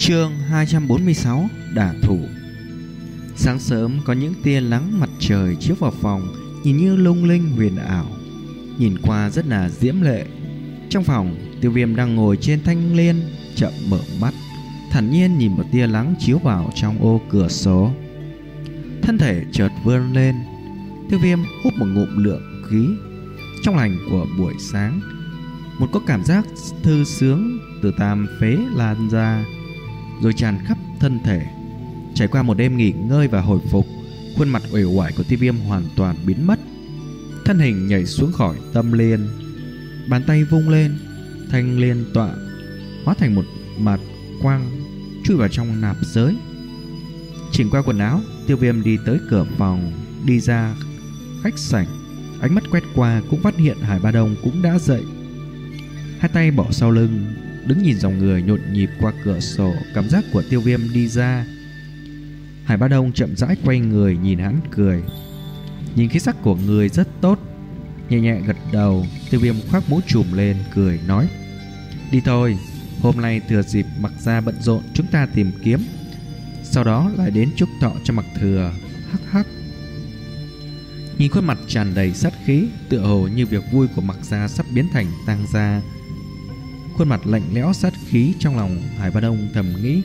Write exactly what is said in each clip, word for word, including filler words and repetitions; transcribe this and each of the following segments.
Chương hai trăm bốn mươi sáu Đả thủ. Sáng sớm có những tia nắng mặt trời chiếu vào phòng, nhìn như lung linh huyền ảo, nhìn qua rất là diễm lệ. Trong phòng, Tiêu Viêm đang ngồi trên thanh liên, chậm mở mắt, thản nhiên nhìn một tia nắng chiếu vào trong ô cửa sổ. Thân thể chợt vươn lên, Tiêu Viêm hút một ngụm lượng khí trong lành của buổi sáng. Một có cảm giác thư sướng từ tam phế lan ra, rồi tràn khắp thân thể. Trải qua một đêm nghỉ ngơi và hồi phục, khuôn mặt uể oải của Tiêu Viêm hoàn toàn biến mất. Thân hình nhảy xuống khỏi tâm liên, bàn tay vung lên, thanh liên tọa hóa thành một mặt quang chui vào trong nạp giới. Chỉnh qua quần áo, Tiêu Viêm đi tới cửa phòng, đi ra khách sảnh. Ánh mắt quét qua cũng phát hiện Hải Ba Đông cũng đã dậy, hai tay bỏ sau lưng, đứng nhìn dòng người nhộn nhịp qua cửa sổ. Cảm giác của Tiêu Viêm đi ra, Hải Ba Đông chậm rãi quay người nhìn hắn cười. Nhìn khí sắc của người rất tốt, nhẹ nhẹ gật đầu. Tiêu Viêm khoác mũ trùm lên cười nói: đi thôi, hôm nay thừa dịp Mặc Gia bận rộn, chúng ta tìm kiếm, sau đó lại đến chúc thọ cho Mặc Thừa. Hắc hắc. Nhìn khuôn mặt tràn đầy sát khí, tựa hồ như việc vui của Mặc Gia sắp biến thành tang gia. Khuôn mặt lạnh lẽo sát khí, trong lòng Hải Ba Đông thầm nghĩ,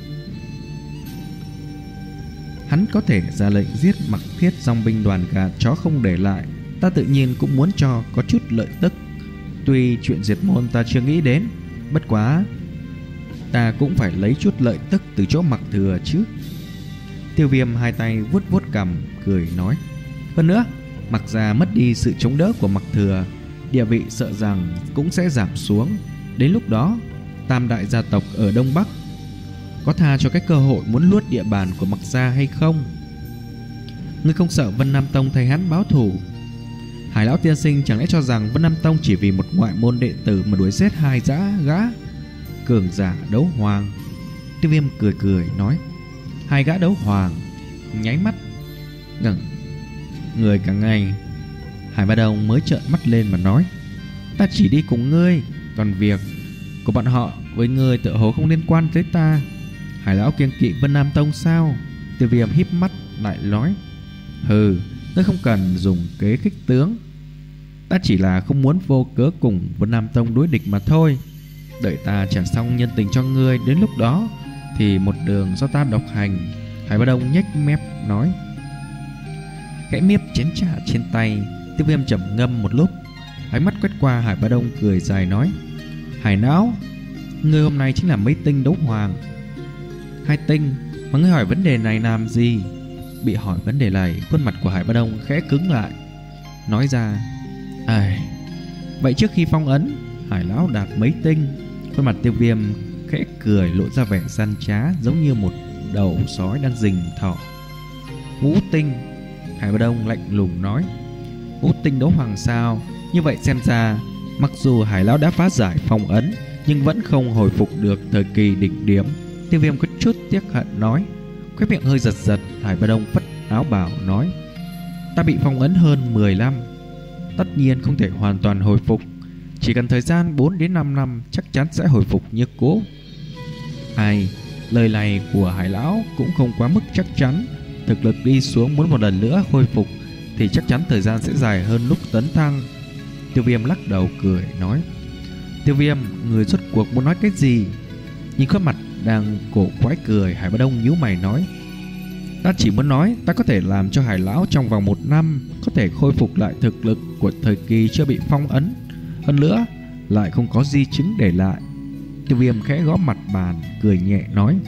hắn có thể ra lệnh giết Mặc Thiết dòng binh đoàn gà chó không để lại, ta tự nhiên cũng muốn cho có chút lợi tức. Tuy chuyện diệt môn ta chưa nghĩ đến, bất quá ta cũng phải lấy chút lợi tức từ chỗ Mặc Thừa chứ. Tiêu Viêm hai tay vuốt vuốt cằm cười nói: hơn nữa, Mặc Gia mất đi sự chống đỡ của Mặc Thừa, địa vị sợ rằng cũng sẽ giảm xuống. Đến lúc đó, tam đại gia tộc ở Đông Bắc có tha cho cái cơ hội muốn luốt địa bàn của Mặc Gia hay không? Ngươi không sợ Vân Nam Tông thay hắn báo thù? Hải lão tiên sinh chẳng lẽ cho rằng Vân Nam Tông chỉ vì một ngoại môn đệ tử mà đuổi giết hai dã gã cường giả đấu hoàng? Tiêu Viêm cười cười nói: hai gã đấu hoàng? Nháy mắt ngẩng người cả ngày. Hải Ba Đông mới trợn mắt lên mà nói: ta chỉ đi cùng ngươi, còn việc của bọn họ với ngươi tựa hồ không liên quan tới ta. Hải lão kiêng kỵ Vân Nam Tông sao? Tiêu Viêm híp mắt lại nói: hừ, ngươi không cần dùng kế khích tướng, ta chỉ là không muốn vô cớ cùng Vân Nam Tông đối địch mà thôi. Đợi ta trả xong nhân tình cho ngươi, đến lúc đó thì một đường do ta độc hành. Hải Ba Đông nhếch mép nói. Khẽ miếp chén trà trên tay, Tiêu Viêm trầm ngâm một lúc, ánh mắt quét qua Hải Ba Đông cười dài nói: Hải lão, ngươi hôm nay chính là mấy tinh đấu hoàng? Hai tinh? Mà ngươi hỏi vấn đề này làm gì? Bị hỏi vấn đề này, khuôn mặt của Hải Ba Đông khẽ cứng lại, nói ra: ai, vậy trước khi phong ấn, Hải lão đạt mấy tinh? Khuôn mặt Tiêu Viêm khẽ cười, lộ ra vẻ gian trá, giống như một đầu sói đang rình thỏ. Ngũ tinh? Hải Ba Đông lạnh lùng nói. Ngũ tinh đấu hoàng sao? Như vậy xem ra, mặc dù Hải lão đã phá giải phong ấn, nhưng vẫn không hồi phục được thời kỳ đỉnh điểm. Tiêu Viêm có chút tiếc hận nói. Khóe miệng hơi giật giật, Hải Ba Đông phất áo bảo nói: ta bị phong ấn hơn mười năm, tất nhiên không thể hoàn toàn hồi phục, chỉ cần thời gian bốn đến năm năm chắc chắn sẽ hồi phục như cũ. Ai, lời này của Hải lão cũng không quá mức chắc chắn. Thực lực đi xuống, muốn một lần nữa khôi phục thì chắc chắn thời gian sẽ dài hơn lúc tấn thăng. Tiêu Viêm lắc đầu cười nói. Tiêu Viêm, người rốt cuộc muốn nói cái gì? Nhìn khuôn mặt đang cổ quái cười, Hải Ba Đông nhíu mày nói: ta chỉ muốn nói ta có thể làm cho Hải lão trong vòng một năm có thể khôi phục lại thực lực của thời kỳ chưa bị phong ấn, hơn nữa lại không có di chứng để lại. Tiêu Viêm khẽ gõ mặt bàn cười nhẹ nói.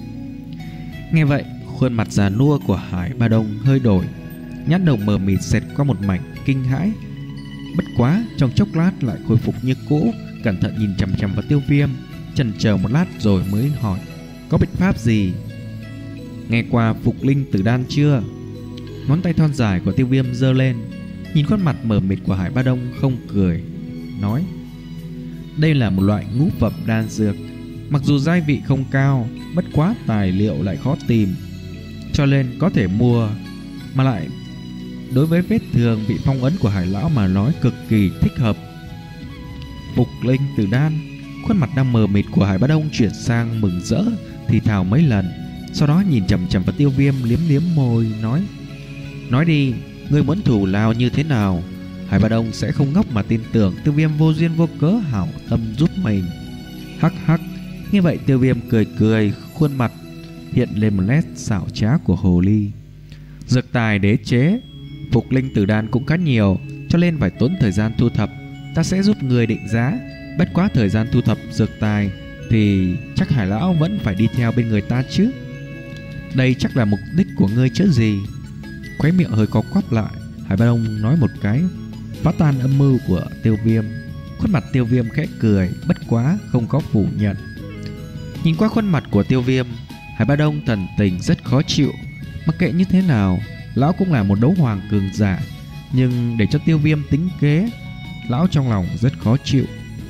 Nghe vậy, khuôn mặt già nua của Hải Ba Đông hơi đổi, nhãn đồng mờ mịt xẹt qua một mảnh kinh hãi. Bất quá trong chốc lát lại khôi phục như cũ, cẩn thận nhìn chằm chằm vào Tiêu Viêm, chần chờ một lát rồi mới hỏi: có biện pháp gì? Nghe qua phục linh tử đan chưa? Ngón tay thon dài của Tiêu Viêm giơ lên, nhìn khuôn mặt mờ mịt của Hải Ba Đông không cười nói: đây là một loại ngũ phẩm đan dược, mặc dù giai vị không cao, bất quá tài liệu lại khó tìm, cho nên có thể mua, mà lại đối với vết thương bị phong ấn của Hải lão mà nói cực kỳ thích hợp. Phục linh tử đan? Khuôn mặt đang mờ mịt của Hải Ba Đông chuyển sang mừng rỡ, thì thào mấy lần, sau đó nhìn chằm chằm vào Tiêu Viêm, liếm liếm môi nói: "Nói đi, ngươi muốn thủ lao như thế nào?" Hải Ba Đông sẽ không ngốc mà tin tưởng Tiêu Viêm vô duyên vô cớ hảo tâm giúp mình. Hắc hắc. Nghe vậy Tiêu Viêm cười cười, khuôn mặt hiện lên một nét xảo trá của hồ ly. Dược tài đế chế, phục linh tử đan cũng khá nhiều, cho nên phải tốn thời gian thu thập. Ta sẽ giúp người định giá. Bất quá thời gian thu thập dược tài thì chắc Hải lão vẫn phải đi theo bên người ta chứ. Đây chắc là mục đích của ngươi chứ gì? Khóe miệng hơi co quắp lại, Hải Ba Đông nói một cái, phá tan âm mưu của Tiêu Viêm. Khuôn mặt Tiêu Viêm khẽ cười, bất quá không có phủ nhận. Nhìn qua khuôn mặt của Tiêu Viêm, Hải Ba Đông thần tình rất khó chịu. Mặc kệ như thế nào, lão cũng là một đấu hoàng cường giả, nhưng để cho Tiêu Viêm tính kế, lão trong lòng rất khó chịu.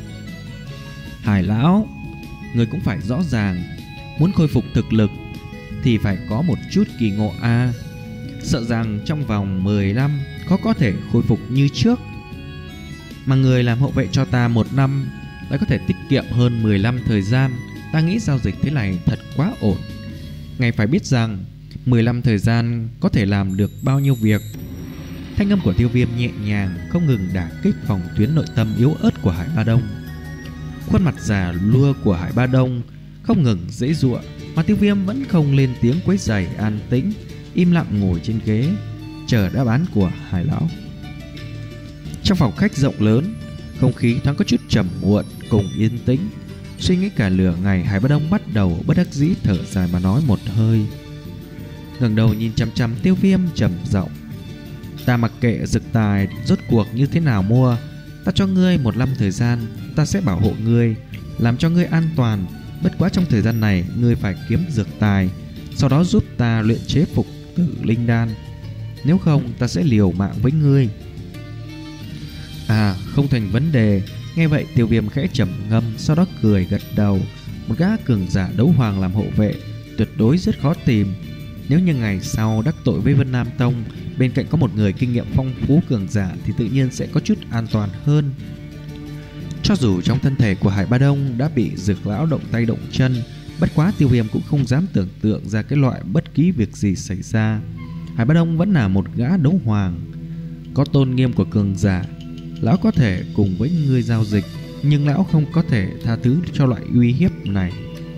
Hải lão, người cũng phải rõ ràng, muốn khôi phục thực lực thì phải có một chút kỳ ngộ a. À. Sợ rằng trong vòng mười năm khó có thể khôi phục như trước. Mà người làm hậu vệ cho ta một năm lại có thể tiết kiệm hơn mười lăm thời gian. Ta nghĩ giao dịch thế này thật quá ổn. Ngài phải biết rằng mười lăm thời gian có thể làm được bao nhiêu việc. Thanh âm của Tiêu Viêm nhẹ nhàng, không ngừng đả kích phòng tuyến nội tâm yếu ớt của Hải Ba Đông. Khuôn mặt già lua của Hải Ba Đông không ngừng giãy giụa, mà Tiêu Viêm vẫn không lên tiếng quấy rầy, an tĩnh im lặng ngồi trên ghế chờ đáp án của Hải lão. Trong phòng khách rộng lớn, không khí thoáng có chút trầm muộn cùng yên tĩnh. Suy nghĩ cả lửa ngày, Hải Ba Đông bắt đầu bất đắc dĩ thở dài mà nói một hơi, ngẩng đầu nhìn chằm chằm Tiêu Viêm trầm giọng: "Ta mặc kệ dược tài rốt cuộc như thế nào mua, ta cho ngươi một năm thời gian, ta sẽ bảo hộ ngươi, làm cho ngươi an toàn. Bất quá trong thời gian này ngươi phải kiếm dược tài, sau đó giúp ta luyện chế phục tử linh đan. Nếu không ta sẽ liều mạng với ngươi." "À, không thành vấn đề." Nghe vậy Tiêu Viêm khẽ trầm ngâm, sau đó cười gật đầu. Một gã cường giả đấu hoàng làm hộ vệ tuyệt đối rất khó tìm. Nếu như ngày sau đắc tội với Vân Nam Tông, bên cạnh có một người kinh nghiệm phong phú cường giả thì tự nhiên sẽ có chút an toàn hơn. Cho dù trong thân thể của Hải Ba Đông đã bị dược lão động tay động chân, bất quá Tiêu Viêm cũng không dám tưởng tượng ra cái loại bất kỳ việc gì xảy ra. Hải Ba Đông vẫn là một gã đấu hoàng, có tôn nghiêm của cường giả. Lão có thể cùng với người giao dịch, nhưng lão không có thể tha thứ cho loại uy hiếp này.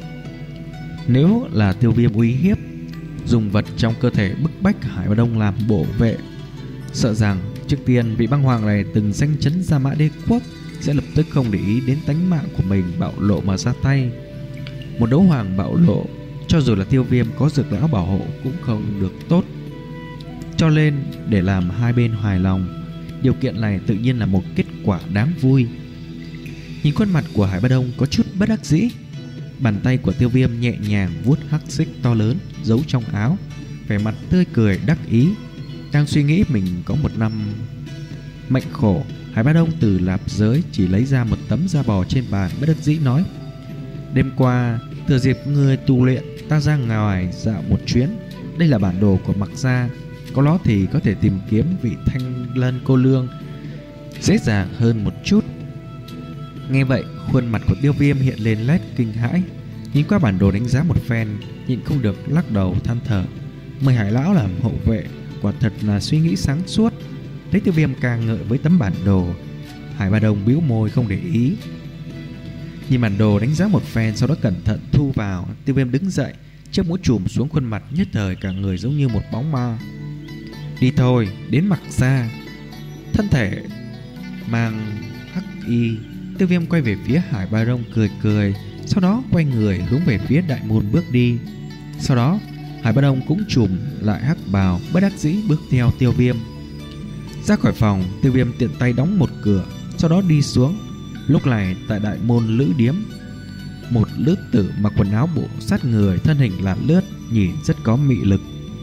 Nếu là Tiêu Viêm uy hiếp, dùng vật trong cơ thể bức bách Hải Ba Đông làm bộ vệ, sợ rằng trước tiên vị băng hoàng này từng danh chấn Gia Mã Đế Quốc sẽ lập tức không để ý đến tánh mạng của mình bạo lộ mà ra tay. Một đấu hoàng bạo lộ, cho dù là Tiêu Viêm có dược lão bảo hộ cũng không được tốt. Cho nên để làm hai bên hài lòng, điều kiện này tự nhiên là một kết quả đáng vui. Nhìn khuôn mặt của Hải Ba Đông có chút bất đắc dĩ, bàn tay của Tiêu Viêm nhẹ nhàng vuốt hắc xích to lớn giấu trong áo, vẻ mặt tươi cười đắc ý. Đang suy nghĩ mình có một năm mệnh khổ, Hải Ba Đông từ lạp giới chỉ lấy ra một tấm da bò trên bàn, bất đắc dĩ nói: "Đêm qua thừa dịp ngươi tu luyện, ta ra ngoài dạo một chuyến. Đây là bản đồ của Mặc gia, có nó thì có thể tìm kiếm vị Thanh Lân cô lương dễ dàng hơn một chút." Nghe vậy khuôn mặt của Tiêu Viêm hiện lên nét kinh hãi, nhìn qua bản đồ đánh giá một phen, nhịn không được lắc đầu than thở. Mời Hải lão làm hậu vệ quả thật là suy nghĩ sáng suốt. Thấy Tiêu Viêm càng ngợi với tấm bản đồ, Hải Ba Đông bĩu môi không để ý. Nhìn bản đồ đánh giá một phen, sau đó cẩn thận thu vào. Tiêu Viêm đứng dậy, chiếc mũ trùm xuống khuôn mặt, nhất thời cả người giống như một bóng ma. "Đi thôi, đến Mặc gia." Thân thể mang hắc y, Tiêu Viêm quay về phía Hải Ba Đông cười cười, sau đó quay người hướng về phía đại môn bước đi. Sau đó Hải Ba Đông cũng trùm lại hắc bào, bất đắc dĩ bước theo Tiêu Viêm. Ra khỏi phòng, Tiêu Viêm tiện tay đóng một cửa, sau đó đi xuống. Lúc này tại đại môn lữ điếm, một lữ tử mặc quần áo bộ sát người, thân hình lả lướt, nhìn rất có mị lực.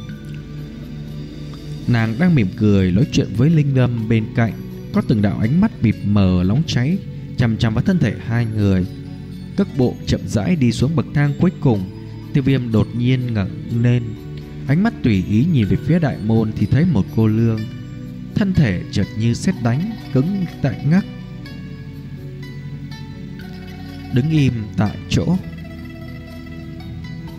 Nàng đang mỉm cười nói chuyện với Linh Ngâm bên cạnh, có từng đạo ánh mắt mịt mờ nóng cháy chằm chằm vào thân thể hai người. Cước bộ chậm rãi đi xuống bậc thang cuối cùng. Tiêu Viêm đột nhiên ngẩng lên, ánh mắt tùy ý nhìn về phía đại môn thì thấy một cô lương, thân thể chợt như sét đánh, cứng tại ngắc, đứng im tại chỗ.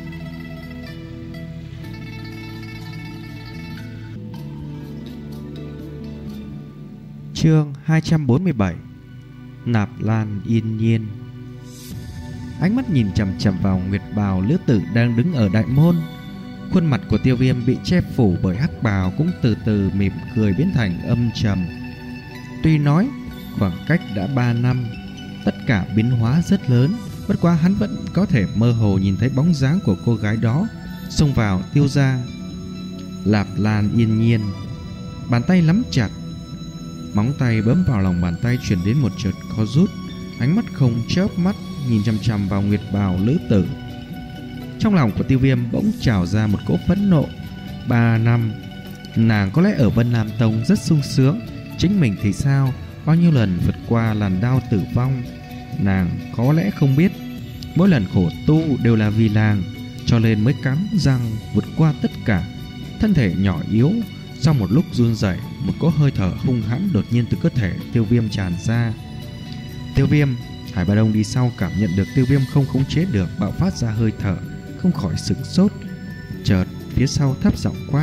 Chương hai trăm bốn mươi bảy. Nạp Lan yên nhiên. Ánh mắt nhìn chằm chằm vào Nguyệt Bào lữ tử đang đứng ở đại môn. Khuôn mặt của Tiêu Viêm bị che phủ bởi hắc bào cũng từ từ mỉm cười biến thành âm trầm. Tuy nói khoảng cách đã ba năm, tất cả biến hóa rất lớn, bất quá hắn vẫn có thể mơ hồ nhìn thấy bóng dáng của cô gái đó xông vào Tiêu gia. Nạp Lan yên nhiên, bàn tay nắm chặt, móng tay bấm vào lòng bàn tay truyền đến một chợt co rút, ánh mắt không chớp mắt nhìn chằm chằm vào Nguyệt Bào lữ tử. Trong lòng của Tiêu Viêm bỗng trào ra một cỗ phẫn nộ. Ba năm, nàng có lẽ ở Vân Nam Tông rất sung sướng, chính mình thì sao? Bao nhiêu lần vượt qua làn đao tử vong, nàng có lẽ không biết, mỗi lần khổ tu đều là vì nàng, cho nên mới cắn răng vượt qua tất cả. Thân thể nhỏ yếu, sau một lúc run rẩy, một cỗ hơi thở hung hãn đột nhiên từ cơ thể Tiêu Viêm tràn ra. Tiêu Viêm, Hải Ba Đông đi sau cảm nhận được Tiêu Viêm không khống chế được bạo phát ra hơi thở, không khỏi sửng sốt. Chợt phía sau thấp giọng quát.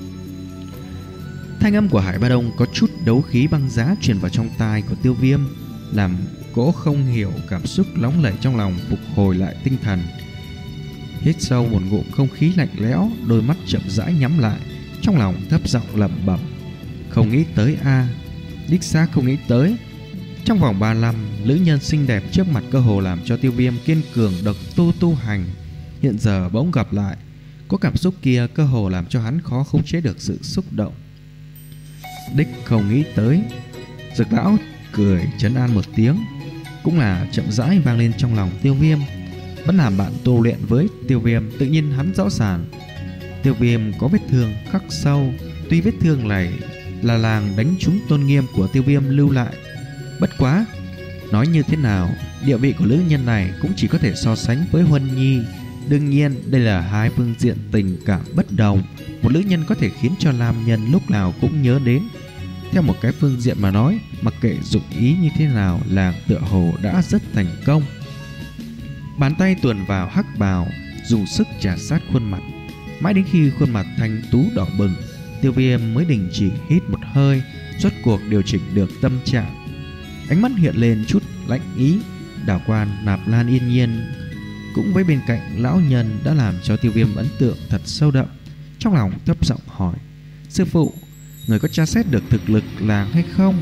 Thanh âm của Hải Ba Đông có chút đấu khí băng giá truyền vào trong tai của Tiêu Viêm, làm cỗ không hiểu cảm xúc nóng nảy trong lòng phục hồi lại tinh thần. Hít sâu một ngụm không khí lạnh lẽo, đôi mắt chậm rãi nhắm lại, trong lòng thấp giọng lẩm bẩm. Không nghĩ tới a, à, đích xác không nghĩ tới. Trong vòng ba năm, nữ nhân xinh đẹp trước mặt cơ hồ làm cho Tiêu Viêm kiên cường độc tu tu hành, hiện giờ bỗng gặp lại, có cảm xúc kia cơ hồ làm cho hắn khó khống chế được sự xúc động. Đích không nghĩ tới. Dược lão cười trấn an một tiếng, cũng là chậm rãi vang lên trong lòng Tiêu Viêm. Vẫn làm bạn tu luyện với Tiêu Viêm, tự nhiên hắn rõ ràng Tiêu Viêm có vết thương khắc sâu. Tuy vết thương này là làng đánh trúng tôn nghiêm của Tiêu Viêm lưu lại, bất quá nói như thế nào, địa vị của nữ nhân này cũng chỉ có thể so sánh với Huân Nhi. Đương nhiên đây là hai phương diện tình cảm bất đồng. Một nữ nhân có thể khiến cho nam nhân lúc nào cũng nhớ đến. Theo một cái phương diện mà nói, mặc kệ dụng ý như thế nào, làng tựa hồ đã rất thành công. Bàn tay tuồn vào hắc bào, dùng sức chà sát khuôn mặt, mãi đến khi khuôn mặt thanh tú đỏ bừng, Tiêu Viêm mới đình chỉ hít một hơi, rốt cuộc điều chỉnh được tâm trạng. Ánh mắt hiện lên chút lạnh ý, đảo quan Nạp Lan yên nhiên cũng với bên cạnh lão nhân đã làm cho Tiêu Viêm ấn tượng thật sâu đậm. Trong lòng thấp giọng hỏi: sư phụ, người có tra xét được thực lực làng hay không?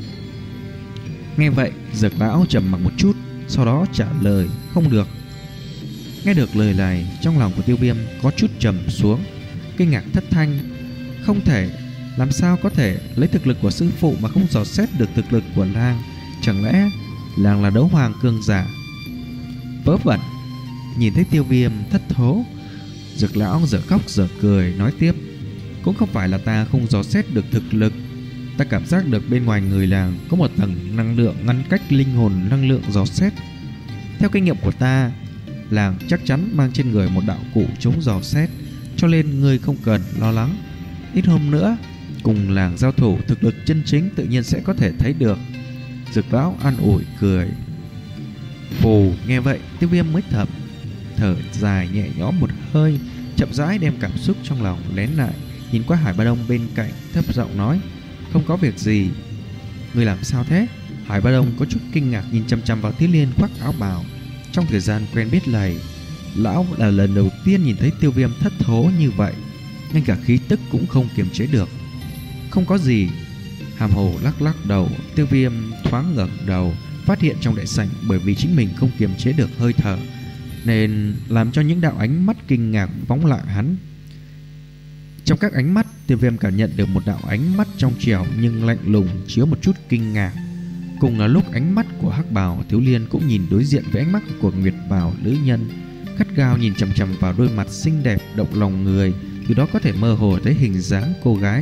Nghe vậy, Dược lão trầm mặc một chút, sau đó trả lời: không được. Nghe được lời này, trong lòng của Tiêu Viêm có chút trầm xuống, kinh ngạc thất thanh. Không thể, làm sao có thể lấy thực lực của sư phụ mà không dò xét được thực lực của làng? Chẳng lẽ làng là đấu hoàng cường giả? Vớ vẩn. Nhìn thấy Tiêu Viêm thất thố, Dược lão dở khóc dở cười nói tiếp: cũng không phải là ta không dò xét được thực lực, ta cảm giác được bên ngoài người làng có một tầng năng lượng ngăn cách linh hồn năng lượng dò xét. Theo kinh nghiệm của ta, làng chắc chắn mang trên người một đạo cụ chống dò xét, cho nên ngươi không cần lo lắng. Ít hôm nữa cùng làng giao thủ, thực lực chân chính tự nhiên sẽ có thể thấy được. Dược lão an ủi cười. Phù. Nghe vậy, Tiêu Viêm mới thầm thở dài nhẹ nhõm một hơi, chậm rãi đem cảm xúc trong lòng nén lại, nhìn qua Hải Ba Đông bên cạnh, thấp giọng nói: không có việc gì. Người làm sao thế? Hải Ba Đông có chút kinh ngạc nhìn chăm chăm vào Tiết Liên khoác áo bào. Trong thời gian quen biết này, lão là lần đầu tiên nhìn thấy Tiêu Viêm thất thố như vậy, ngay cả khí tức cũng không kiềm chế được. Không có gì. Hàm hồ lắc lắc đầu. Tiêu Viêm thoáng ngẩng đầu, phát hiện trong đại sảnh bởi vì chính mình không kiềm chế được hơi thở, nên làm cho những đạo ánh mắt kinh ngạc phóng lại hắn. Trong các ánh mắt, Tiêu Viêm cảm nhận được một đạo ánh mắt trong trẻo nhưng lạnh lùng, chứa một chút kinh ngạc. Cùng là lúc ánh mắt của hắc bào thiếu liên cũng nhìn đối diện với ánh mắt của Nguyệt bào nữ nhân, gắt gao nhìn chằm chằm vào đôi mặt xinh đẹp động lòng người, từ đó có thể mơ hồ thấy hình dáng cô gái.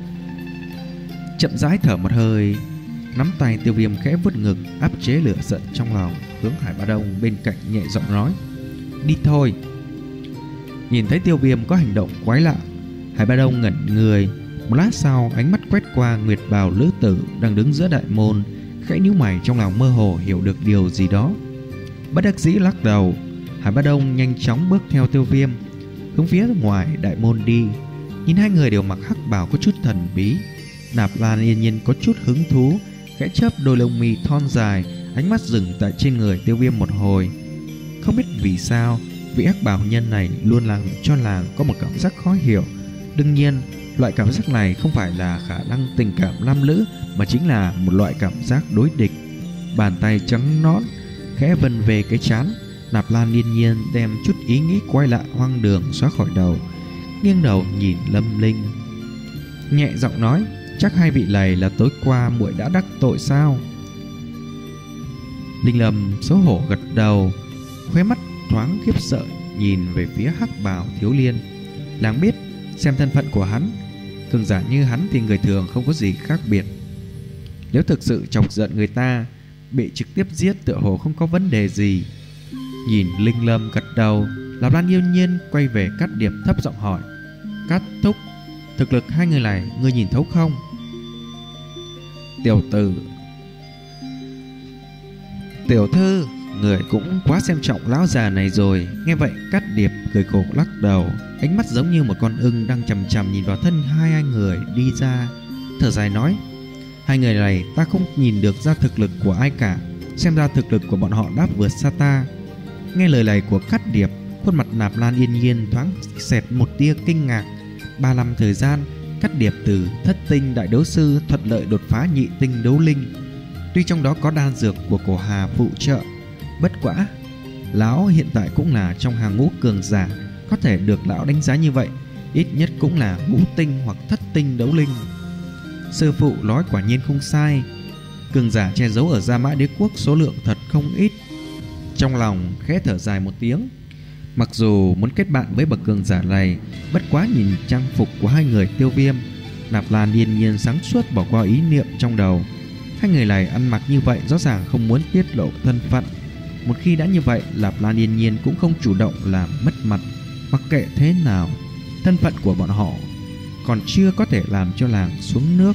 Chậm rãi thở một hơi, nắm tay Tiêu Viêm khẽ vuốt ngực, áp chế lửa giận trong lòng, hướng Hải Ba Đông bên cạnh nhẹ giọng nói: đi thôi. Nhìn thấy Tiêu Viêm có hành động quái lạ, Hải Ba Đông ngẩn người. Một lát sau, ánh mắt quét qua Nguyệt bào lữ tử đang đứng giữa đại môn, khẽ nhíu mày, trong lòng mơ hồ hiểu được điều gì đó. Bất đắc dĩ lắc đầu, Hải Ba Đông nhanh chóng bước theo Tiêu Viêm hướng phía ngoài đại môn đi. Nhìn hai người đều mặc hắc bào có chút thần bí, Nạp Lan Yên Nhiên có chút hứng thú, khẽ chớp đôi lông mi thon dài, ánh mắt dừng tại trên người Tiêu Viêm một hồi. Không biết vì sao, vị hắc bào nhân này luôn làm cho làng có một cảm giác khó hiểu. Đương nhiên, loại cảm giác này không phải là khả năng tình cảm nam nữ, mà chính là một loại cảm giác đối địch. Bàn tay trắng nõn khẽ vân về cái trán, Nạp Lan Yên Nhiên đem chút ý nghĩ quay lại hoang đường xóa khỏi đầu, nghiêng đầu nhìn Lâm Linh, nhẹ giọng nói: chắc hai vị này là tối qua muội đã đắc tội sao? Linh Lâm xấu hổ gật đầu, khóe mắt thoáng khiếp sợ nhìn về phía hắc bào thiếu liên. Làng biết, xem thân phận của hắn, cường giả như hắn thì người thường không có gì khác biệt. Nếu thực sự chọc giận người ta, bị trực tiếp giết tựa hồ không có vấn đề gì. Nhìn Linh Lâm gật đầu, Nạp Lan Yên Nhiên quay về Cát Điệp thấp giọng hỏi: Cát thúc, thực lực hai người này ngươi nhìn thấu không? Tiểu tử, tiểu thư, người cũng quá xem trọng lão già này rồi. Nghe vậy Cát Điệp cười khổ lắc đầu, ánh mắt giống như một con ưng đang chằm chằm nhìn vào thân hai người đi ra, thở dài nói: hai người này ta không nhìn được ra thực lực của ai cả, xem ra thực lực của bọn họ đã vượt xa ta. Nghe lời này của Cát Điệp, khuôn mặt Nạp Lan Yên Nhiên thoáng xẹt một tia kinh ngạc. Ba năm thời gian, Cát Điệp từ thất tinh đại đấu sư thuận lợi đột phá nhị tinh đấu linh. Tuy trong đó có đan dược của cổ Hà phụ trợ, bất quả lão hiện tại cũng là trong hàng ngũ cường giả. Có thể được lão đánh giá như vậy, ít nhất cũng là ngũ tinh hoặc thất tinh đấu linh. Sư phụ nói quả nhiên không sai, cường giả che giấu ở Gia Mã Đế quốc số lượng thật không ít. Trong lòng khẽ thở dài một tiếng, mặc dù muốn kết bạn với bậc cường giả này, bất quá nhìn trang phục của hai người Tiêu Viêm, Nạp Lan Yên Nhiên sáng suốt bỏ qua ý niệm trong đầu. Hai người này ăn mặc như vậy rõ ràng không muốn tiết lộ thân phận. Một khi đã như vậy, Nạp Lan Yên Nhiên cũng không chủ động làm mất mặt. Mặc kệ thế nào, thân phận của bọn họ còn chưa có thể làm cho làng xuống nước.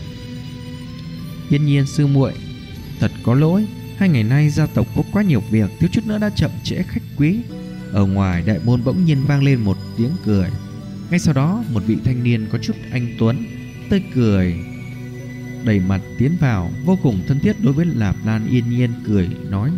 Yên Nhiên sư muội, thật có lỗi, hai ngày nay gia tộc có quá nhiều việc, thiếu chút nữa đã chậm trễ khách quý. Ở ngoài đại môn bỗng nhiên vang lên một tiếng cười. Ngay sau đó, một vị thanh niên có chút anh tuấn, tươi cười đầy mặt tiến vào, vô cùng thân thiết đối với Nạp Lan Yên Nhiên, cười nói.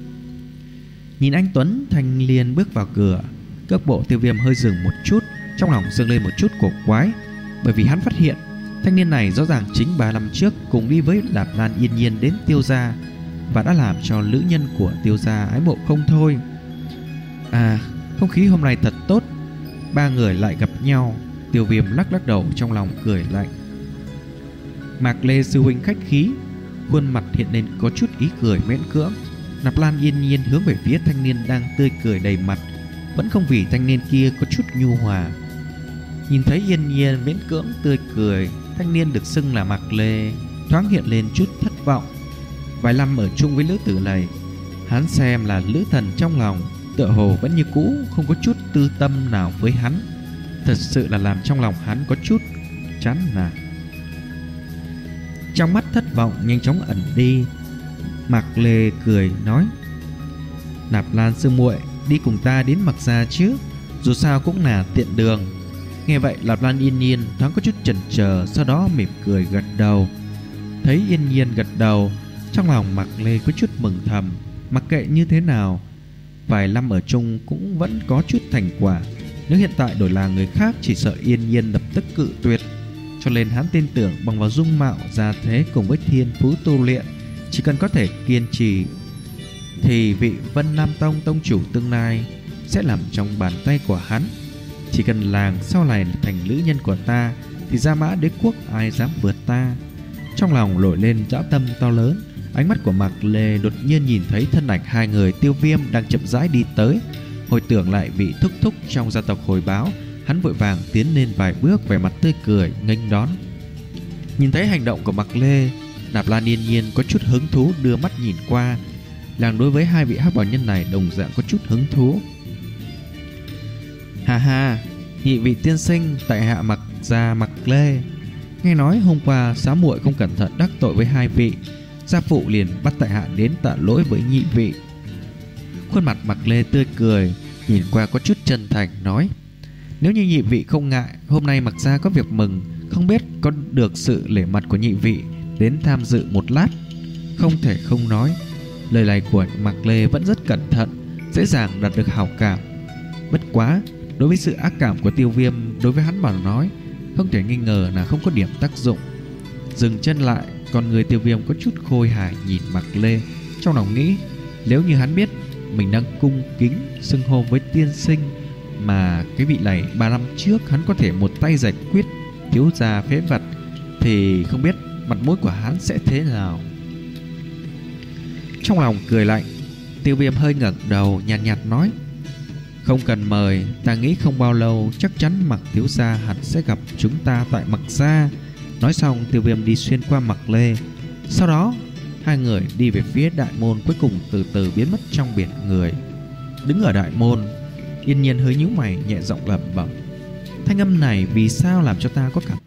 Nhìn anh tuấn thanh niên bước vào cửa, cước bộ Tiêu Viêm hơi dừng một chút, trong lòng dâng lên một chút cổ quái, bởi vì hắn phát hiện thanh niên này rõ ràng chính ba năm trước cùng đi với Nạp Lan Yên Nhiên đến Tiêu gia và đã làm cho nữ nhân của Tiêu gia ái mộ không thôi. À, không khí hôm nay thật tốt, ba người lại gặp nhau. Tiêu Viêm lắc lắc đầu, trong lòng cười lạnh. Mạc Lê sư huynh khách khí, khuôn mặt hiện lên có chút ý cười miễn cưỡng. Nạp Lan Yên Nhiên hướng về phía thanh niên đang tươi cười đầy mặt, vẫn không vì thanh niên kia có chút nhu hòa. Nhìn thấy Yên Nhiên miễn cưỡng tươi cười, thanh niên được xưng là Mạc Lê thoáng hiện lên chút thất vọng. Vài năm ở chung với nữ tử này, hắn xem là nữ thần trong lòng, tựa hồ vẫn như cũ, không có chút tư tâm nào với hắn. Thật sự là làm trong lòng hắn có chút chán nản. Trong mắt thất vọng nhanh chóng ẩn đi, Mạc Lê cười nói: Nạp Lan sư muội, đi cùng ta đến Mạc gia chứ, dù sao cũng là tiện đường. Nghe vậy, Nạp Lan Yên Nhiên thoáng có chút chần chờ, sau đó mỉm cười gật đầu. Thấy Yên Nhiên gật đầu, trong lòng Mạc Lê có chút mừng thầm. Mặc kệ như thế nào, vài năm ở chung cũng vẫn có chút thành quả. Nếu hiện tại đổi là người khác, chỉ sợ Yên Nhiên lập tức cự tuyệt. Cho nên hắn tin tưởng bằng vào dung mạo, gia thế cùng với thiên phú tu luyện, chỉ cần có thể kiên trì thì vị Vân Nam Tông tông chủ tương lai sẽ nằm trong bàn tay của hắn. Chỉ cần làng sau này thành nữ nhân của ta, thì Gia Mã Đế quốc ai dám vượt ta. Trong lòng nổi lên dã tâm to lớn. Ánh mắt của Mạc Lê đột nhiên nhìn thấy thân ảnh hai người Tiêu Viêm đang chậm rãi đi tới. Hồi tưởng lại vị thúc thúc trong gia tộc hồi báo, hắn vội vàng tiến lên vài bước, vẻ mặt tươi cười nghênh đón. Nhìn thấy hành động của Mạc Lê, Nạp Lan Yên Nhiên có chút hứng thú đưa mắt nhìn qua. Làng đối với hai vị hắc bảo nhân này đồng dạng có chút hứng thú. Ha ha, nhị vị tiên sinh, tại hạ Mạc gia Mạc Lê. Nghe nói hôm qua xá muội không cẩn thận đắc tội với hai vị, gia phụ liền bắt tại hạ đến tạ lỗi với nhị vị. Khuôn mặt Mạc Lê tươi cười, nhìn qua có chút chân thành nói: Nếu như nhị vị không ngại, hôm nay Mạc gia có việc mừng, Không biết có được sự nể mặt của nhị vị đến tham dự một lát. Không thể không nói, lời này của Mạc Lê vẫn rất cẩn thận, dễ dàng đạt được hảo cảm. Bất quá, đối với sự ác cảm của Tiêu Viêm, đối với hắn mà nói, không thể nghi ngờ là không có điểm tác dụng. Dừng chân lại, con người Tiêu Viêm có chút khôi hài nhìn Mạc Lê, trong lòng nghĩ, nếu như hắn biết mình đang cung kính xưng hô với tiên sinh, mà cái vị này ba năm trước hắn có thể một tay giải quyết thiếu gia phế vật, thì không biết mặt mũi của hắn sẽ thế nào. Trong lòng cười lạnh, Tiêu Viêm hơi ngẩng đầu nhàn nhạt, nhạt nói: không cần mời, ta nghĩ không bao lâu chắc chắn Mạc thiếu gia hẳn sẽ gặp chúng ta tại Mạc gia. Nói xong, Tiêu Viêm đi xuyên qua Mạc Lê. Sau đó hai người đi về phía đại môn, cuối cùng từ từ biến mất trong biển người. Đứng ở đại môn, Yên Nhiên hơi nhíu mày, nhẹ giọng lẩm bẩm: thanh âm này vì sao làm cho ta có cảm.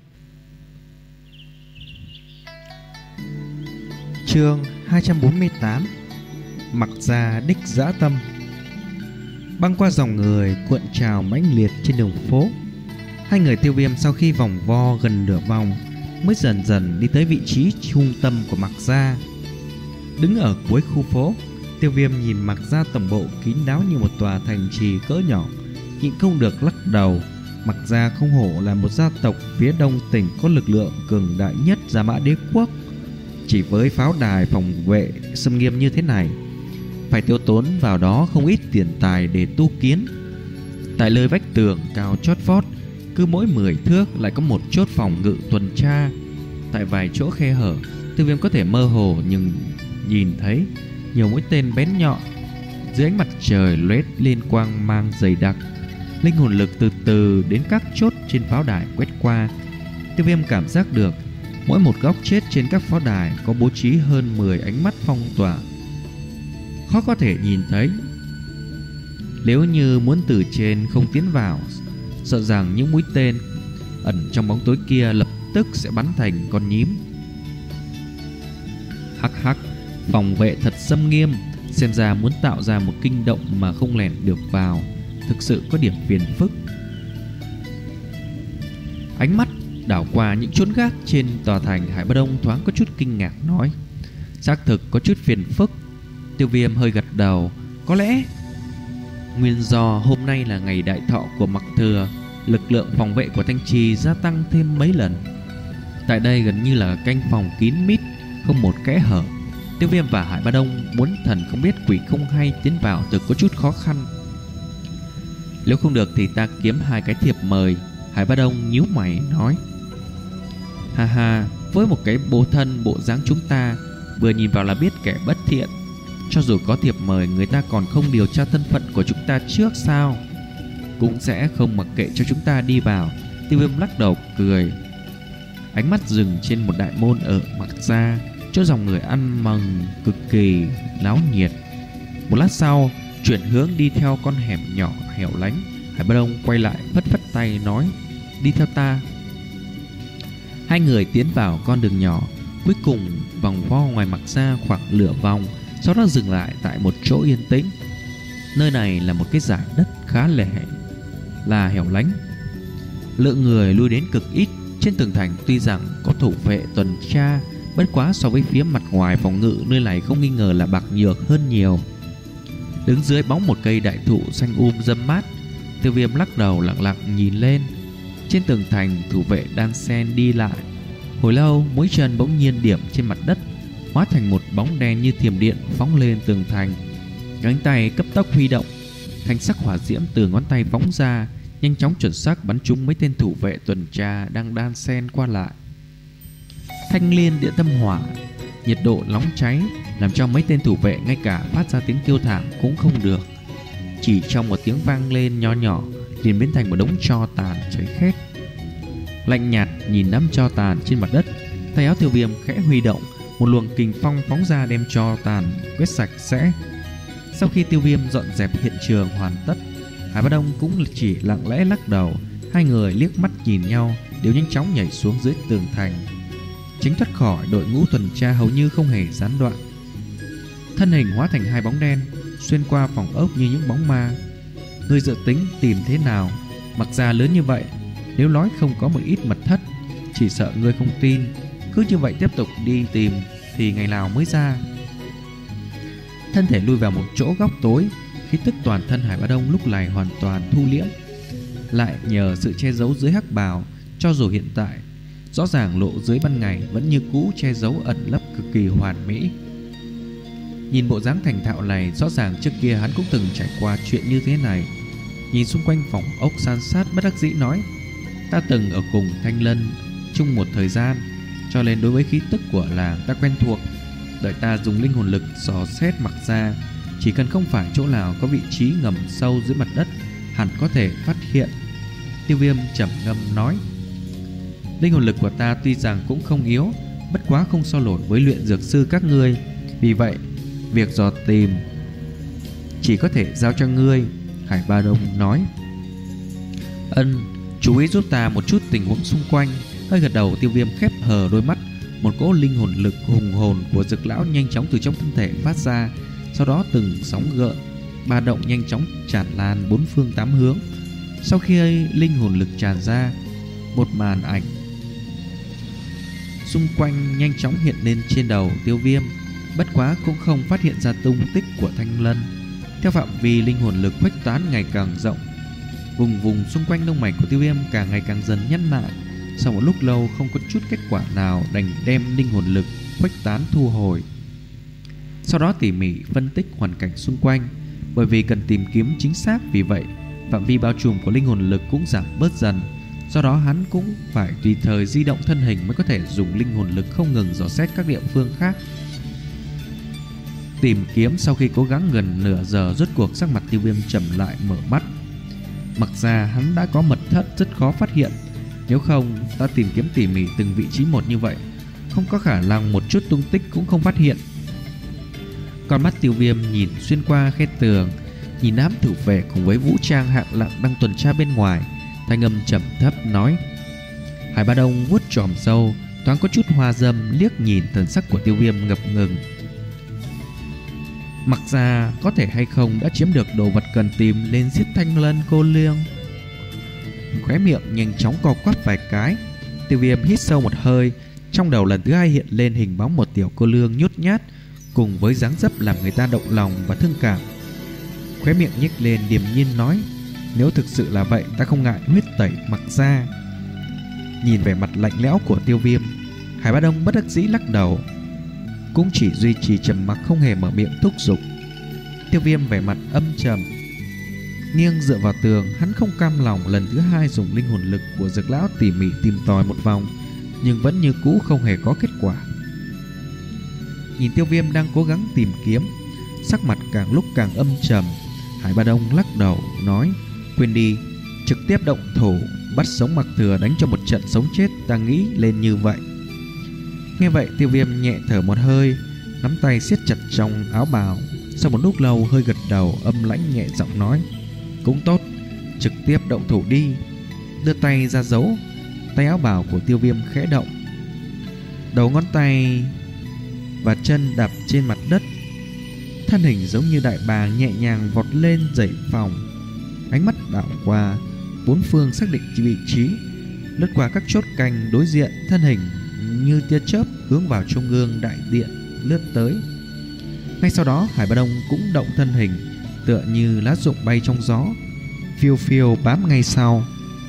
Chương hai trăm bốn mươi tám: Mạc gia đích dã tâm. Băng qua dòng người cuộn trào mãnh liệt trên đường phố, hai người Tiêu Viêm sau khi vòng vo gần nửa vòng mới dần dần đi tới vị trí trung tâm của Mạc gia. Đứng ở cuối khu phố, Tiêu Viêm nhìn Mạc gia tổng bộ kín đáo như một tòa thành trì cỡ nhỏ, nhịn không được lắc đầu. Mạc gia không hổ là một gia tộc phía đông tỉnh có lực lượng cường đại nhất Gia Mã Đế quốc. Chỉ với pháo đài phòng vệ xâm nghiêm như thế này, phải tiêu tốn vào đó không ít tiền tài để tu kiến. Tại nơi vách tường cao chót vót, cứ mỗi mười thước lại có một chốt phòng ngự tuần tra. Tại vài chỗ khe hở, Tiêu Viêm có thể mơ hồ nhưng nhìn thấy nhiều mũi tên bén nhọn. Dưới ánh mặt trời lóe lên quang mang dày đặc, linh hồn lực từ từ đến các chốt trên pháo đài quét qua. Tiêu Viêm cảm giác được mỗi một góc chết trên các pháo đài có bố trí hơn mười ánh mắt phong tỏa, khó có thể nhìn thấy. Nếu như muốn từ trên không tiến vào, sợ rằng những mũi tên ẩn trong bóng tối kia lập tức sẽ bắn thành con nhím. Hắc hắc, phòng vệ thật xâm nghiêm, xem ra muốn tạo ra một kinh động mà không lẻn được vào, thực sự có điểm phiền phức. Ánh mắt đảo qua những chốn gác trên tòa thành, Hải Bất Đông thoáng có chút kinh ngạc nói: xác thực có chút phiền phức. Tiêu Viêm hơi gật đầu, có lẽ nguyên do hôm nay là ngày đại thọ của Mạc Thừa, lực lượng phòng vệ của Thanh Trì gia tăng thêm mấy lần. Tại đây gần như là canh phòng kín mít, không một kẽ hở. Tiêu Viêm và Hải Ba Đông muốn thần không biết quỷ không hay tiến vào thực có chút khó khăn. Nếu không được thì ta kiếm hai cái thiệp mời. Hải Ba Đông nhíu mày nói: ha ha, với một cái bộ thân bộ dáng chúng ta, vừa nhìn vào là biết kẻ bất thiện. Cho dù có thiệp mời, người ta còn không điều tra thân phận của chúng ta trước sao? Cũng sẽ không mặc kệ cho chúng ta đi vào. Tiêu Viêm lắc đầu cười, ánh mắt dừng trên một đại môn ở Mạc gia, chỗ dòng người ăn mừng cực kỳ náo nhiệt. Một lát sau, chuyển hướng đi theo con hẻm nhỏ hẻo lánh. Hải Bất Đông quay lại phất phất tay nói: đi theo ta. Hai người tiến vào con đường nhỏ, cuối cùng vòng vo ngoài Mạc gia khoảng nửa vòng, sau đó dừng lại tại một chỗ yên tĩnh. Nơi này là một cái dải đất khá lẻ là hẻo lánh, lượng người lui đến cực ít. Trên tường thành tuy rằng có thủ vệ tuần tra, bất quá so với phía mặt ngoài phòng ngự, nơi này không nghi ngờ là bạc nhược hơn nhiều. Đứng dưới bóng một cây đại thụ xanh um râm mát, Tiêu Viêm lắc đầu lặng lặng nhìn lên. Trên tường thành, thủ vệ đan sen đi lại. Hồi lâu, mũi chân bỗng nhiên điểm trên mặt đất, hóa thành một bóng đen như thiểm điện phóng lên tường thành. Cánh tay cấp tốc huy động, thanh sắc hỏa diễm từ ngón tay phóng ra, nhanh chóng chuẩn xác bắn trúng mấy tên thủ vệ tuần tra đang đan sen qua lại. Thanh liên địa tâm hỏa, nhiệt độ nóng cháy làm cho mấy tên thủ vệ ngay cả phát ra tiếng kêu thảm cũng không được. Chỉ trong một tiếng vang lên nho nhỏ, liền biến thành một đống tro tàn cháy khét. Lạnh nhạt nhìn đám tro tàn trên mặt đất, tay áo Tiêu Viêm khẽ huy động, một luồng kình phong phóng ra đem tro tàn quét sạch sẽ. Sau khi Tiêu Viêm dọn dẹp hiện trường hoàn tất, Hải Bất Đông cũng chỉ lặng lẽ lắc đầu. Hai người liếc mắt nhìn nhau, đều nhanh chóng nhảy xuống dưới tường thành, tránh thoát khỏi đội ngũ tuần tra hầu như không hề gián đoạn. Thân hình hóa thành hai bóng đen, xuyên qua phòng ốc như những bóng ma. Người dự tính tìm thế nào? Mặc ra lớn như vậy, nếu nói không có một ít mật thất, Chỉ sợ ngươi không tin, cứ như vậy tiếp tục đi tìm thì ngày nào mới ra. Thân thể lui vào một chỗ góc tối, khí tức toàn thân Hải Bá Đông lúc này hoàn toàn thu liễm. Lại nhờ sự che giấu dưới hắc bào, cho dù hiện tại rõ ràng lộ dưới ban ngày vẫn như cũ che giấu ẩn lấp cực kỳ hoàn mỹ. Nhìn bộ dáng thành thạo này, rõ ràng trước kia hắn cũng từng trải qua chuyện như thế này. Nhìn xung quanh phòng ốc san sát, bất đắc dĩ nói: ta từng ở cùng Thanh Lân chung một thời gian, cho nên đối với khí tức của làng ta quen thuộc. Đợi ta dùng linh hồn lực dò xét Mặc Gia, chỉ cần không phải chỗ nào có vị trí ngầm sâu dưới mặt đất, hẳn có thể phát hiện. Tiêu Viêm trầm ngâm nói: linh hồn lực của ta tuy rằng cũng không yếu, bất quá không so nổi với luyện dược sư các ngươi. Vì vậy việc dò tìm chỉ có thể giao cho ngươi. Hải Bá Đông nói: ân, chú ý giúp ta một chút tình huống xung quanh. Hơi gật đầu, Tiêu Viêm khép hờ đôi mắt. Một cỗ linh hồn lực hùng hồn của Dực lão nhanh chóng từ trong thân thể phát ra, sau đó từng sóng gợn ba động nhanh chóng tràn lan bốn phương tám hướng. Sau khi linh hồn lực tràn ra, một màn ảnh xung quanh nhanh chóng hiện lên trên đầu Tiêu Viêm. Bất quá cũng không phát hiện ra tung tích của Thanh Lân. Theo phạm vi linh hồn lực khuếch tán ngày càng rộng, vùng vùng xung quanh lông mày của Tiêu Viêm càng ngày càng dần nhăn lại. Sau một lúc lâu không có chút kết quả nào, đành đem linh hồn lực khuếch tán thu hồi. Sau đó tỉ mỉ phân tích hoàn cảnh xung quanh. Bởi vì cần tìm kiếm chính xác, vì vậy phạm vi bao trùm của linh hồn lực cũng giảm bớt dần. Do đó hắn cũng phải tùy thời di động thân hình mới có thể dùng linh hồn lực không ngừng dò xét các địa phương khác. Tìm kiếm sau khi cố gắng gần nửa giờ, rốt cuộc sắc mặt Tiêu Viêm trầm lại, mở mắt. Mặc ra hắn đã có mật thất rất khó phát hiện, nếu không ta tìm kiếm tỉ mỉ từng vị trí một như vậy, không có khả năng một chút tung tích cũng không phát hiện. Con mắt Tiêu Viêm nhìn xuyên qua khe tường, nhìn đám thủ vệ cùng với vũ trang hạng nặng đang tuần tra bên ngoài, thanh âm trầm thấp nói: Hải Bá Đông vuốt chòm râu, thoáng có chút hoa dâm, liếc nhìn thần sắc của Tiêu Viêm ngập ngừng. Mặc ra có thể hay không đã chiếm được đồ vật cần tìm, lên giết Thanh Lân cô liêng. Khóe miệng nhanh chóng co quắp vài cái. Tiêu Viêm hít sâu một hơi, trong đầu lần thứ hai hiện lên hình bóng một tiểu cô lương nhút nhát, cùng với dáng dấp làm người ta động lòng và thương cảm. Khóe miệng nhếch lên điềm nhiên nói: nếu thực sự là vậy, ta không ngại huyết tẩy Mặc ra. Nhìn vẻ mặt lạnh lẽo của Tiêu Viêm, Hải Bá Đông bất đắc dĩ lắc đầu, cũng chỉ duy trì trầm mặc, không hề mở miệng thúc giục. Tiêu Viêm vẻ mặt âm trầm, nghiêng dựa vào tường. Hắn không cam lòng lần thứ hai dùng linh hồn lực của Dực lão tỉ mỉ tìm tòi một vòng, nhưng vẫn như cũ không hề có kết quả. Nhìn Tiêu Viêm đang cố gắng tìm kiếm, sắc mặt càng lúc càng âm trầm, Hải Bá Đông lắc đầu nói: quên đi, trực tiếp động thủ bắt sống Mặc Thừa, đánh cho một trận sống chết, ta nghĩ lên như vậy. Nghe vậy Tiêu Viêm nhẹ thở một hơi, nắm tay siết chặt trong áo bào. Sau một lúc lâu hơi gật đầu, âm lãnh nhẹ giọng nói: cũng tốt, trực tiếp động thủ đi. Đưa tay ra giấu, tay áo bào của Tiêu Viêm khẽ động, đầu ngón tay và chân đạp trên mặt đất, thân hình giống như đại bàng nhẹ nhàng vọt lên dãy phòng. Ánh mắt đảo qua bốn phương, xác định vị trí, lướt qua các chốt canh đối diện, thân hình như tia chớp hướng vào trung ương đại điện lướt tới. Ngay sau đó Hải Bá Đông cũng động thân hình, tựa như lá rụng bay trong gió, phiêu phiêu bám ngay sau,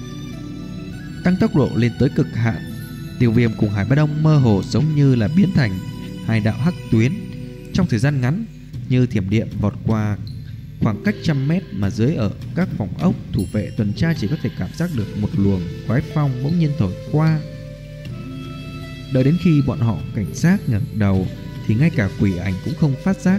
tăng tốc độ lên tới cực hạn. Tiêu Viêm cùng Hải Bá Đông mơ hồ giống như là biến thành hai đạo hắc tuyến, trong thời gian ngắn như thiểm điện vọt qua khoảng cách trăm mét, mà dưới ở các phòng ốc, thủ vệ tuần tra chỉ có thể cảm giác được một luồng quái phong bỗng nhiên thổi qua. Đợi đến khi bọn họ cảnh giác ngẩng đầu thì ngay cả quỷ ảnh cũng không phát giác.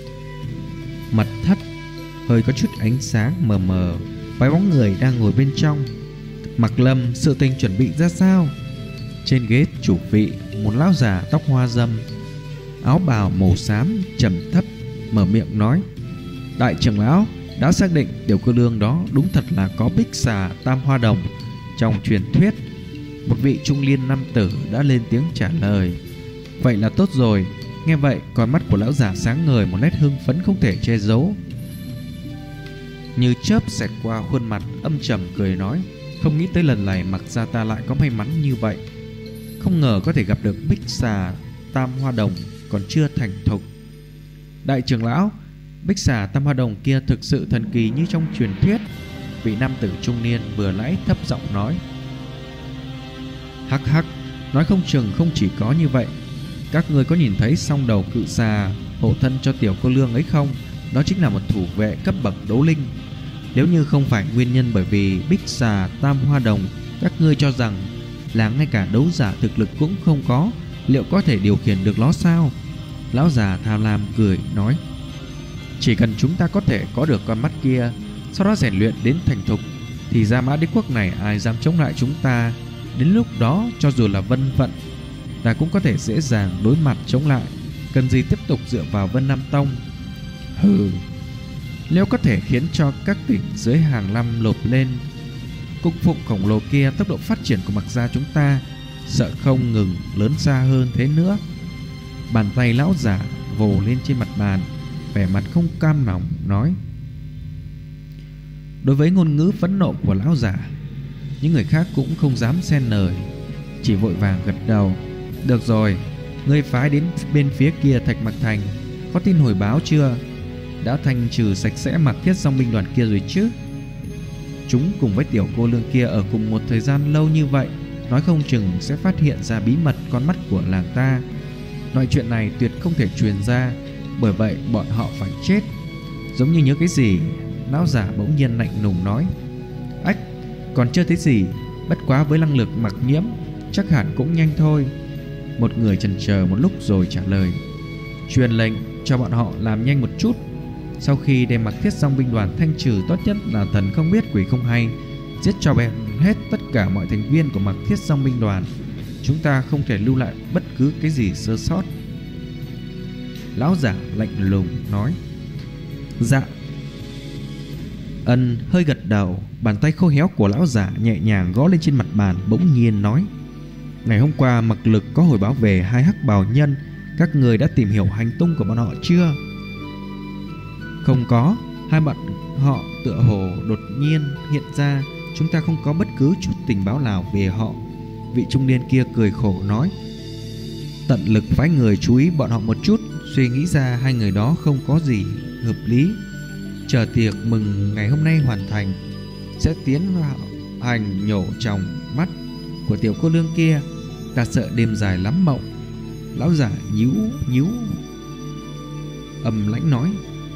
Mật thất hơi có chút ánh sáng mờ mờ, vài bóng người đang ngồi bên trong. Mặc Lâm, sự tình chuẩn bị ra sao? Trên ghế chủ vị, một lão già tóc hoa râm, áo bào màu xám trầm thấp mở miệng nói: đại trưởng lão đã xác định tiểu cô nương đó đúng thật là có bích xà tam hoa đồng trong truyền thuyết. Một vị trung niên nam tử đã lên tiếng trả lời: vậy là tốt rồi. Nghe vậy, con mắt của lão già sáng ngời, một nét hưng phấn không thể che giấu, như chớp xẹt qua khuôn mặt, âm trầm cười nói: không nghĩ tới lần này Mặc ra ta lại có may mắn như vậy. Không ngờ có thể gặp được bích xà tam hoa đồng còn chưa thành thục. Đại trưởng lão, bích xà tam hoa đồng kia thực sự thần kỳ như trong truyền thuyết. Vị nam tử trung niên vừa nãy thấp giọng nói. Hắc hắc, nói không chừng không chỉ có như vậy. Các ngươi có nhìn thấy song đầu cự xà hộ thân cho tiểu cô nương ấy không? Đó chính là một thủ vệ cấp bậc đấu linh. Nếu như không phải nguyên nhân bởi vì bích xà tam hoa đồng, các ngươi cho rằng là ngay cả đấu giả thực lực cũng không có, liệu có thể điều khiển được nó sao? Lão già tham lam cười nói. Chỉ cần chúng ta có thể có được con mắt kia, sau đó rèn luyện đến thành thục, thì Gia Mã Đế quốc này ai dám chống lại chúng ta. Đến lúc đó cho dù là Vân Vận, ta cũng có thể dễ dàng đối mặt chống lại. Cần gì tiếp tục dựa vào Vân Nam Tông? Hừ, nếu có thể khiến cho các tỉnh dưới hàng năm lộp lên, cung phụng khổng lồ kia, tốc độ phát triển của Mặc gia chúng ta sợ không ngừng lớn xa hơn thế nữa. Bàn tay lão giả vồ lên trên mặt bàn, vẻ mặt không cam lòng nói. Đối với ngôn ngữ phẫn nộ của lão giả, những người khác cũng không dám xen lời, chỉ vội vàng gật đầu. Được rồi, ngươi phái đến bên phía kia Thạch Mặc Thành, có tin hồi báo chưa? Đã thanh trừ sạch sẽ Mặc Thiết dòng binh đoàn kia rồi chứ? Chúng cùng với tiểu cô nương kia ở cùng một thời gian lâu như vậy, nói không chừng sẽ phát hiện ra bí mật con mắt của làng ta. Loại chuyện này tuyệt không thể truyền ra, bởi vậy bọn họ phải chết. Giống như nhớ cái gì, lão giả bỗng nhiên lạnh lùng nói. Ách, còn chưa thấy gì, bất quá với năng lực Mặc Nhiễm chắc hẳn cũng nhanh thôi. Một người chần chờ một lúc rồi trả lời. Truyền lệnh cho bọn họ làm nhanh một chút. Sau khi đem Mặc Thiết dòng binh đoàn thanh trừ, tốt nhất là thần không biết quỷ không hay, giết cho bèn hết tất cả mọi thành viên của Mặc Thiết dòng binh đoàn. Chúng ta không thể lưu lại bất cứ cái gì sơ sót. Lão giả lạnh lùng nói. Dạ. Ân hơi gật đầu, bàn tay khô héo của lão giả nhẹ nhàng gõ lên trên mặt bàn, bỗng nhiên nói. Ngày hôm qua Mặc Lực có hồi báo về hai hắc bào nhân, các người đã tìm hiểu hành tung của bọn họ chưa? Không có, hai bọn họ tựa hồ đột nhiên hiện ra, chúng ta không có bất cứ chút tình báo nào về họ. Vị trung niên kia cười khổ nói. Tận lực phái người chú ý bọn họ một chút, suy nghĩ ra hai người đó không có gì hợp lý. Chờ tiệc mừng ngày hôm nay hoàn thành, sẽ tiến vào hành nhổ tròng mắt của tiểu cô nương kia. Ta sợ đêm dài lắm mộng. Lão giả nhíu nhíu âm lãnh nói.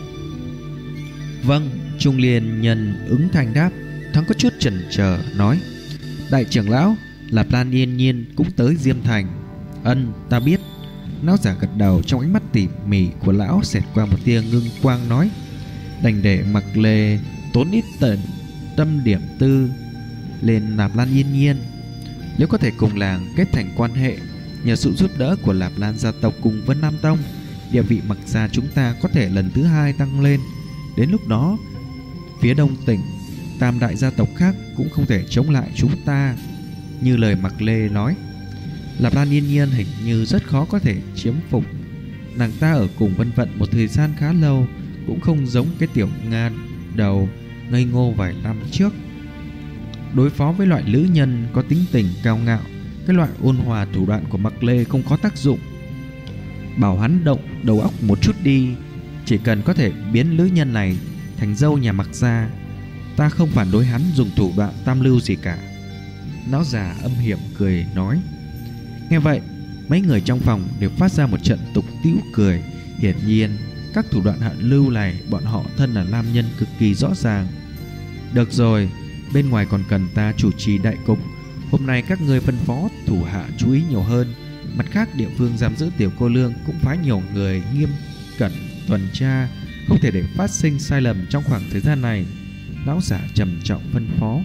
Vâng. Trung niên nhân ứng thanh đáp, thoáng có chút chần chờ nói. Đại trưởng lão, Lạp Lan Yên Nhiên cũng tới Diêm Thành. Ân, ta biết. Lão giả gật đầu, trong ánh mắt tỉ mỉ của lão xẹt qua một tia ngưng quang nói. Đành để Mặc Lê tốn ít tận tâm điểm tư lên Lạp Lan Yên Nhiên. Nếu có thể cùng làng kết thành quan hệ, nhờ sự giúp đỡ của Lạp Lan gia tộc cùng Vân Nam Tông, địa vị Mặc gia chúng ta có thể lần thứ hai tăng lên. Đến lúc đó, phía đông tỉnh, tam đại gia tộc khác cũng không thể chống lại chúng ta. Như lời Mặc Lê nói, Lạp Lan Yên Nhiên hình như rất khó có thể chiếm phục. Nàng ta ở cùng Vân Vận một thời gian khá lâu, cũng không giống cái tiểu Nga đầu ngây ngô vài năm trước. Đối phó với loại lữ nhân có tính tình cao ngạo, cái loại ôn hòa thủ đoạn của Mặc Lê không có tác dụng. Bảo hắn động đầu óc một chút đi, chỉ cần có thể biến lữ nhân này thành dâu nhà Mặc gia, ta không phản đối hắn dùng thủ đoạn tam lưu gì cả. Lão già âm hiểm cười nói. Nghe vậy, mấy người trong phòng đều phát ra một trận tục tĩu cười. Hiển nhiên các thủ đoạn hạ lưu này bọn họ thân là nam nhân cực kỳ rõ ràng. Được rồi, bên ngoài còn cần ta chủ trì đại cục. Hôm nay các ngươi phân phó thủ hạ chú ý nhiều hơn. Mặt khác, địa phương giam giữ tiểu cô nương cũng phái nhiều người nghiêm cẩn tuần tra, không thể để phát sinh sai lầm trong khoảng thời gian này. Lão giả trầm trọng phân phó.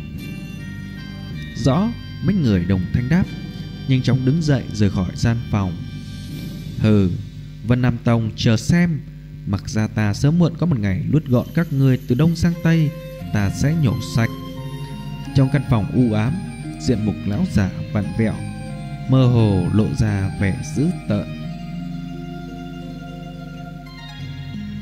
Rõ. Mấy người đồng thanh đáp, nhanh chóng đứng dậy rời khỏi gian phòng. Hừ, Vân Nam Tông chờ xem, Mặc gia ta sớm muộn có một ngày luốt gọn các ngươi từ đông sang tây, ta sẽ nhổ sạch. Trong căn phòng u ám, diện mục lão giả vặn vẹo, mơ hồ lộ ra vẻ dữ tợn.